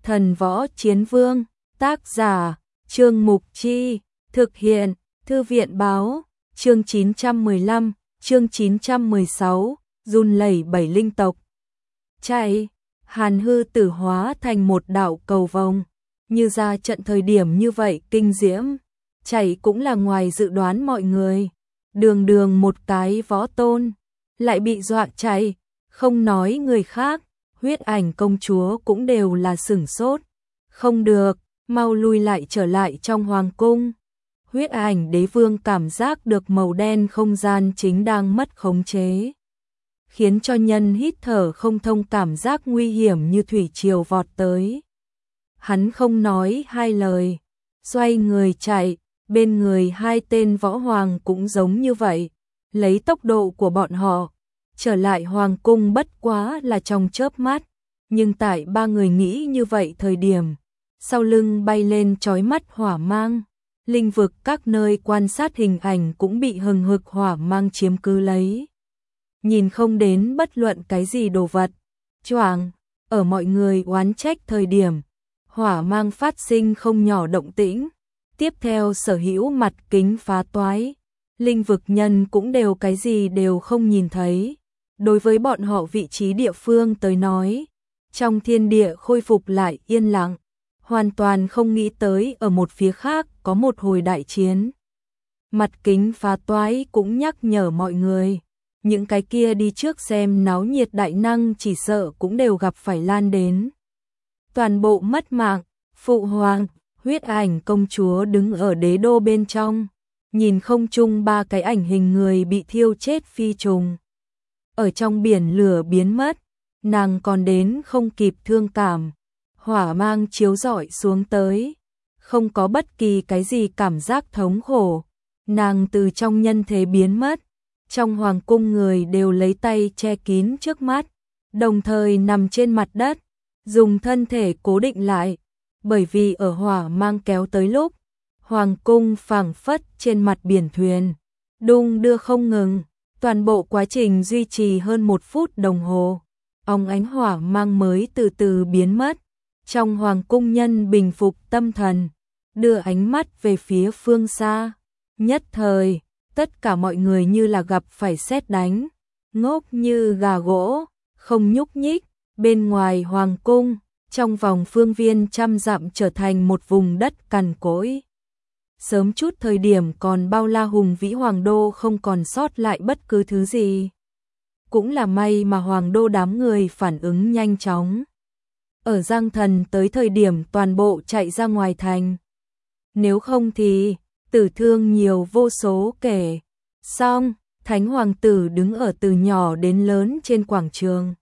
Thần Võ Chiến Vương, tác giả, Trương Mục Chi, thực hiện, Thư viện Báo, chương 915, chương 916, run lẩy bẩy linh tộc. Chạy, Hàn Hư Tử hóa thành một đạo cầu vồng, như ra trận thời điểm như vậy kinh diễm, chạy cũng là ngoài dự đoán mọi người. Đường đường một cái võ tôn, lại bị dọa chạy, không nói người khác, Huyết Ảnh công chúa cũng đều là sửng sốt. Không được, mau lui lại trở lại trong hoàng cung. Huyết Ảnh đế vương cảm giác được màu đen không gian chính đang mất khống chế, khiến cho nhân hít thở không thông, cảm giác nguy hiểm như thủy triều vọt tới. Hắn không nói hai lời, xoay người chạy, bên người hai tên võ hoàng cũng giống như vậy, lấy tốc độ của bọn họ, trở lại hoàng cung bất quá là trong chớp mắt, nhưng tại ba người nghĩ như vậy thời điểm, sau lưng bay lên chói mắt hỏa mang, linh vực các nơi quan sát hình ảnh cũng bị hừng hực hỏa mang chiếm cứ lấy. Nhìn không đến bất luận cái gì đồ vật, choàng, ở mọi người oán trách thời điểm, hỏa mang phát sinh không nhỏ động tĩnh, tiếp theo sở hữu mặt kính phá toái, linh vực nhân cũng đều cái gì đều không nhìn thấy. Đối với bọn họ vị trí địa phương tới nói, trong thiên địa khôi phục lại yên lặng, hoàn toàn không nghĩ tới ở một phía khác có một hồi đại chiến. Mặt kính phá toái cũng nhắc nhở mọi người, những cái kia đi trước xem náo nhiệt đại năng chỉ sợ cũng đều gặp phải lan đến. Toàn bộ mất mạng, phụ hoàng, Huyết Ảnh công chúa đứng ở đế đô bên trong, nhìn không trung ba cái ảnh hình người bị thiêu chết phi trùng. Ở trong biển lửa biến mất, nàng còn đến không kịp thương cảm, hỏa mang chiếu rọi xuống tới, không có bất kỳ cái gì cảm giác thống khổ, nàng từ trong nhân thế biến mất, trong hoàng cung người đều lấy tay che kín trước mắt, đồng thời nằm trên mặt đất, dùng thân thể cố định lại, bởi vì ở hỏa mang kéo tới lúc, hoàng cung phảng phất trên mặt biển thuyền, đung đưa không ngừng. Toàn bộ quá trình duy trì hơn 1 phút đồng hồ, óng ánh hỏa mang mới từ từ biến mất. Trong hoàng cung nhân bình phục tâm thần, đưa ánh mắt về phía phương xa. Nhất thời, tất cả mọi người như là gặp phải sét đánh, ngốc như gà gỗ, không nhúc nhích. Bên ngoài hoàng cung, trong vòng phương viên trăm dặm trở thành một vùng đất cằn cỗi. Sớm chút thời điểm còn bao la hùng vĩ hoàng đô không còn sót lại bất cứ thứ gì. Cũng là may mà hoàng đô đám người phản ứng nhanh chóng. Ở Giang Thần tới thời điểm toàn bộ chạy ra ngoài thành. Nếu không thì tử thương nhiều vô số kể. Xong, Thánh Hoàng tử đứng ở từ nhỏ đến lớn trên quảng trường.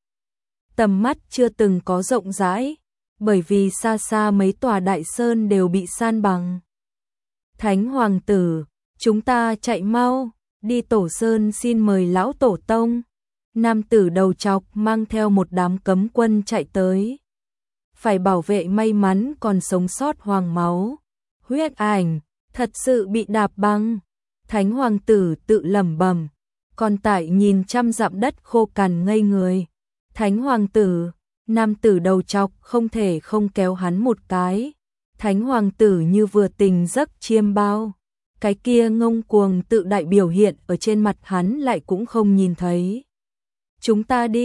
Tầm mắt chưa từng có rộng rãi, bởi vì xa xa mấy tòa đại sơn đều bị san bằng. Thánh Hoàng tử, chúng ta chạy mau, đi Tổ Sơn xin mời lão tổ tông. Nam tử đầu trọc mang theo một đám cấm quân chạy tới. Phải bảo vệ may mắn còn sống sót hoàng máu. Huyết Ảnh, thật sự bị đạp băng. Thánh Hoàng tử tự lẩm bẩm, còn tại nhìn trăm dặm đất khô cằn ngây người. Thánh Hoàng tử, nam tử đầu trọc không thể không kéo hắn một cái. Thánh Hoàng tử như vừa tỉnh giấc chiêm bao, cái kia ngông cuồng tự đại biểu hiện ở trên mặt hắn lại cũng không nhìn thấy. Chúng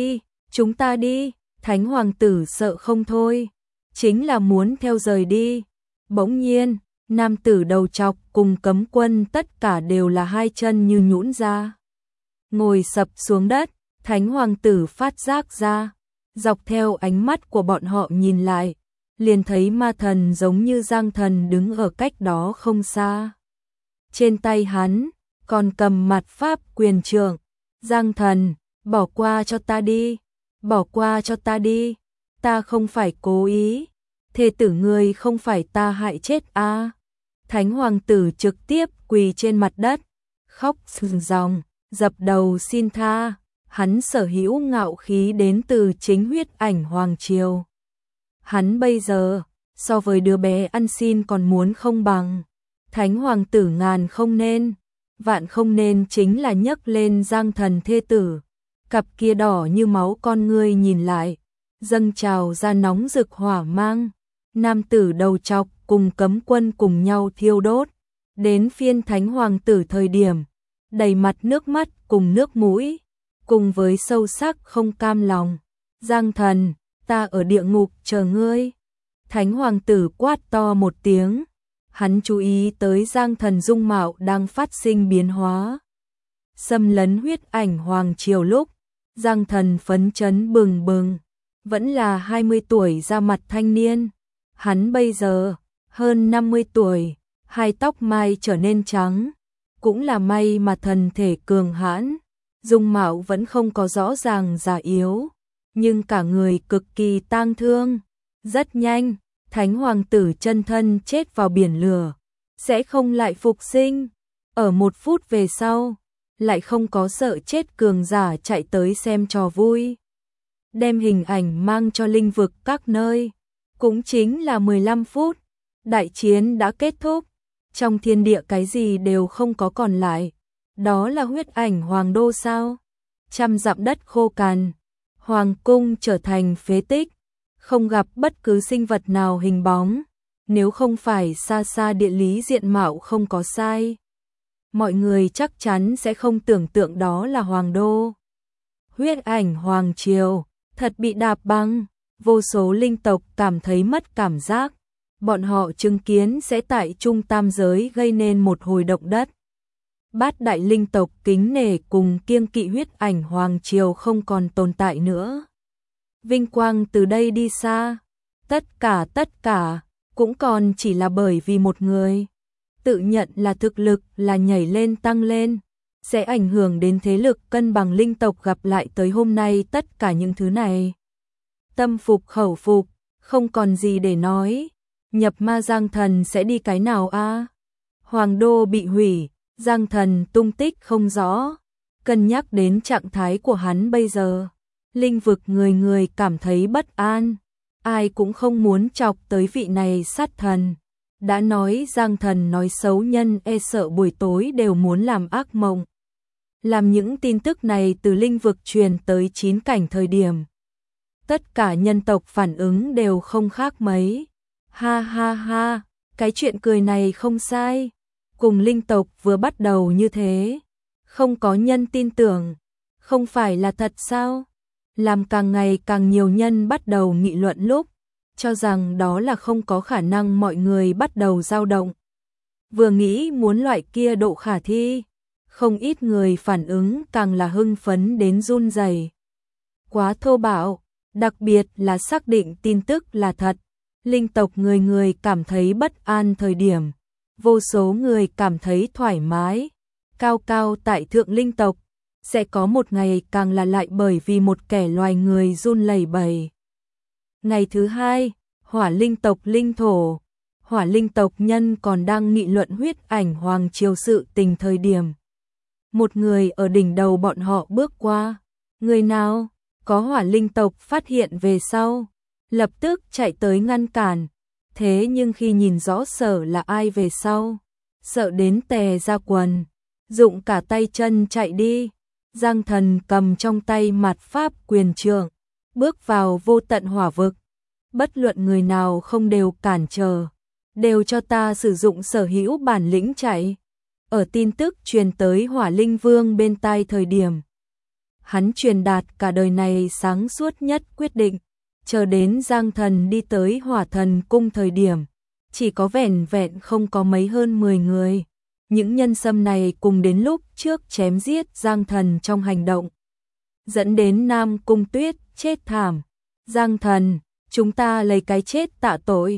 ta đi, Thánh Hoàng tử sợ không thôi, chính là muốn theo rời đi. Bỗng nhiên, nam tử đầu trọc cùng cấm quân tất cả đều là hai chân như nhũn ra. Ngồi sập xuống đất, Thánh Hoàng tử phát giác ra, dọc theo ánh mắt của bọn họ nhìn lại, liền thấy ma thần giống như Giang Thần đứng ở cách đó không xa. Trên tay hắn, còn cầm mặt pháp quyền trượng. Giang Thần, bỏ qua cho ta đi, bỏ qua cho ta đi, ta không phải cố ý, thê tử ngươi không phải ta hại chết a. Thánh Hoàng tử trực tiếp quỳ trên mặt đất, khóc sưng ròng, dập đầu xin tha, hắn sở hữu ngạo khí đến từ chính Huyết Ảnh hoàng triều. Hắn bây giờ, so với đứa bé ăn xin còn muốn không bằng. Thánh Hoàng tử ngàn không nên, vạn không nên chính là nhấc lên Giang Thần thê tử. Cặp kia đỏ như máu con ngươi nhìn lại, dâng trào ra nóng rực hỏa mang, nam tử đầu trọc cùng cấm quân cùng nhau thiêu đốt. Đến phiên Thánh Hoàng tử thời điểm, đầy mặt nước mắt cùng nước mũi, cùng với sâu sắc không cam lòng. Giang Thần, ta ở địa ngục chờ ngươi. Thánh Hoàng tử quát to một tiếng, hắn chú ý tới Giang Thần dung mạo đang phát sinh biến hóa. Xâm lấn huyết ảnh hoàng triều lúc, Giang Thần phấn chấn bừng bừng, vẫn là 20 tuổi ra mặt thanh niên. Hắn bây giờ, hơn 50 tuổi, hai tóc mai trở nên trắng, cũng là may mà thần thể cường hãn, dung mạo vẫn không có rõ ràng già yếu, nhưng cả người cực kỳ tang thương. Rất nhanh, Thánh Hoàng tử chân thân chết vào biển lửa, sẽ không lại phục sinh. Ở 1 phút về sau, lại không có sợ chết cường giả chạy tới xem trò vui. Đem hình ảnh mang cho linh vực các nơi, cũng chính là 15 phút, đại chiến đã kết thúc. Trong thiên địa cái gì đều không có còn lại. Đó là huyết ảnh hoàng đô sao? Trăm dặm đất khô cằn, hoàng cung trở thành phế tích, không gặp bất cứ sinh vật nào hình bóng. Nếu không phải xa xa địa lý diện mạo không có sai, mọi người chắc chắn sẽ không tưởng tượng đó là hoàng đô. Huyết ảnh hoàng triều thật bị đạp băng, vô số linh tộc cảm thấy mất cảm giác. Bọn họ chứng kiến sẽ tại Trung Tam giới gây nên một hồi động đất. Bát đại linh tộc kính nể cùng kiêng kỵ huyết ảnh hoàng triều không còn tồn tại nữa. Vinh quang từ đây đi xa, tất cả cũng còn chỉ là bởi vì một người tự nhận là thực lực là nhảy lên tăng lên, sẽ ảnh hưởng đến thế lực cân bằng linh tộc gặp lại tới hôm nay. Tất cả những thứ này, tâm phục khẩu phục, không còn gì để nói. Nhập ma Giang Thần sẽ đi cái nào a? Hoàng đô bị hủy, Giang Thần tung tích không rõ. Cân nhắc đến trạng thái của hắn bây giờ, linh vực người người cảm thấy bất an. Ai cũng không muốn chọc tới vị này sát thần. Đã nói Giang Thần nói xấu nhân e sợ buổi tối đều muốn làm ác mộng. Làm những tin tức này từ linh vực truyền tới 9 cảnh thời điểm, tất cả nhân tộc phản ứng đều không khác mấy. Ha ha ha, cái chuyện cười này không sai. Cùng linh tộc vừa bắt đầu như thế, không có nhân tin tưởng, không phải là thật sao? Làm càng ngày càng nhiều nhân bắt đầu nghị luận lúc, cho rằng đó là không có khả năng, mọi người bắt đầu dao động. Vừa nghĩ muốn loại kia độ khả thi, không ít người phản ứng càng là hưng phấn đến run rẩy. Quá thô bạo, đặc biệt là xác định tin tức là thật. Linh tộc người người cảm thấy bất an thời điểm, vô số người cảm thấy thoải mái. Cao cao tại thượng linh tộc, sẽ có một ngày càng là lại bởi vì một kẻ loài người run lẩy bẩy. Ngày thứ hai, hỏa linh tộc linh thổ, hỏa linh tộc nhân còn đang nghị luận huyết ảnh hoàng triều sự tình thời điểm. Một người ở đỉnh đầu bọn họ bước qua, người nào có hỏa linh tộc phát hiện về sau, lập tức chạy tới ngăn cản. Thế nhưng khi nhìn rõ sở là ai về sau, sợ đến tè ra quần, dụng cả tay chân chạy đi. Giang Thần cầm trong tay mạt pháp quyền trượng, bước vào vô tận hỏa vực. Bất luận người nào không đều cản trở, đều cho ta sử dụng sở hữu bản lĩnh chạy. Ở tin tức truyền tới Hỏa Linh Vương bên tai thời điểm, hắn truyền đạt cả đời này sáng suốt nhất quyết định. Chờ đến Giang Thần đi tới Hỏa Thần cung thời điểm, chỉ có vẻn vẹn không có mấy hơn 10 người. Những nhân sâm này cùng đến lúc trước chém giết Giang Thần trong hành động, dẫn đến Nam Cung Tuyết chết thảm. Giang Thần, chúng ta lấy cái chết tạ tội.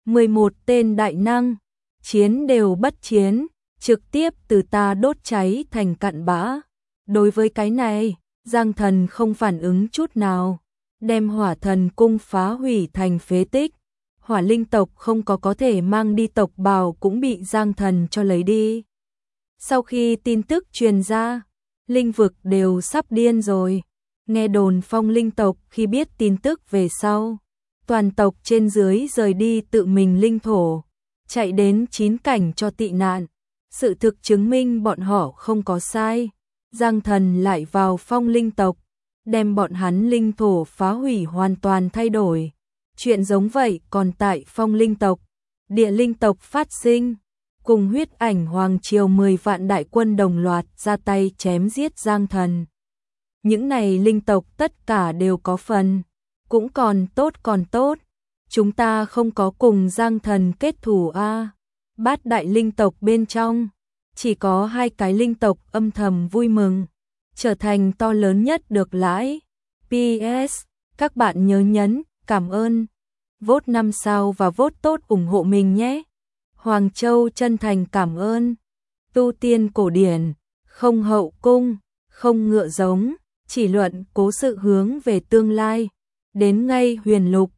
11 tên đại năng, chiến đều bất chiến, trực tiếp từ ta đốt cháy thành cặn bã. Đối với cái này, Giang Thần không phản ứng chút nào, đem Hỏa Thần cung phá hủy thành phế tích. Hỏa linh tộc không có thể mang đi tộc bào cũng bị Giang Thần cho lấy đi. Sau khi tin tức truyền ra, linh vực đều sắp điên rồi. Nghe đồn Phong linh tộc khi biết tin tức về sau, toàn tộc trên dưới rời đi tự mình linh thổ, chạy đến 9 cảnh cho tị nạn. Sự thực chứng minh bọn họ không có sai. Giang Thần lại vào Phong linh tộc, đem bọn hắn linh thổ phá hủy hoàn toàn thay đổi, Chuyện giống vậy còn tại Phong linh tộc, Địa linh tộc phát sinh, cùng Huyết Ảnh Hoàng Triều 10 vạn đại quân đồng loạt ra tay chém giết Giang Thần. Những này linh tộc tất cả đều có phần, cũng còn tốt, chúng ta không có cùng Giang Thần kết thù a. Bát đại linh tộc bên trong, chỉ có 2 cái linh tộc âm thầm vui mừng, trở thành to lớn nhất được lãi. PS, các bạn nhớ nhấn, cảm ơn, vote 5 sao và vote tốt ủng hộ mình nhé. Hoàng Châu chân thành cảm ơn. Tu tiên cổ điển, không hậu cung, không ngựa giống, chỉ luận cố sự hướng về tương lai. Đến ngay huyền lục,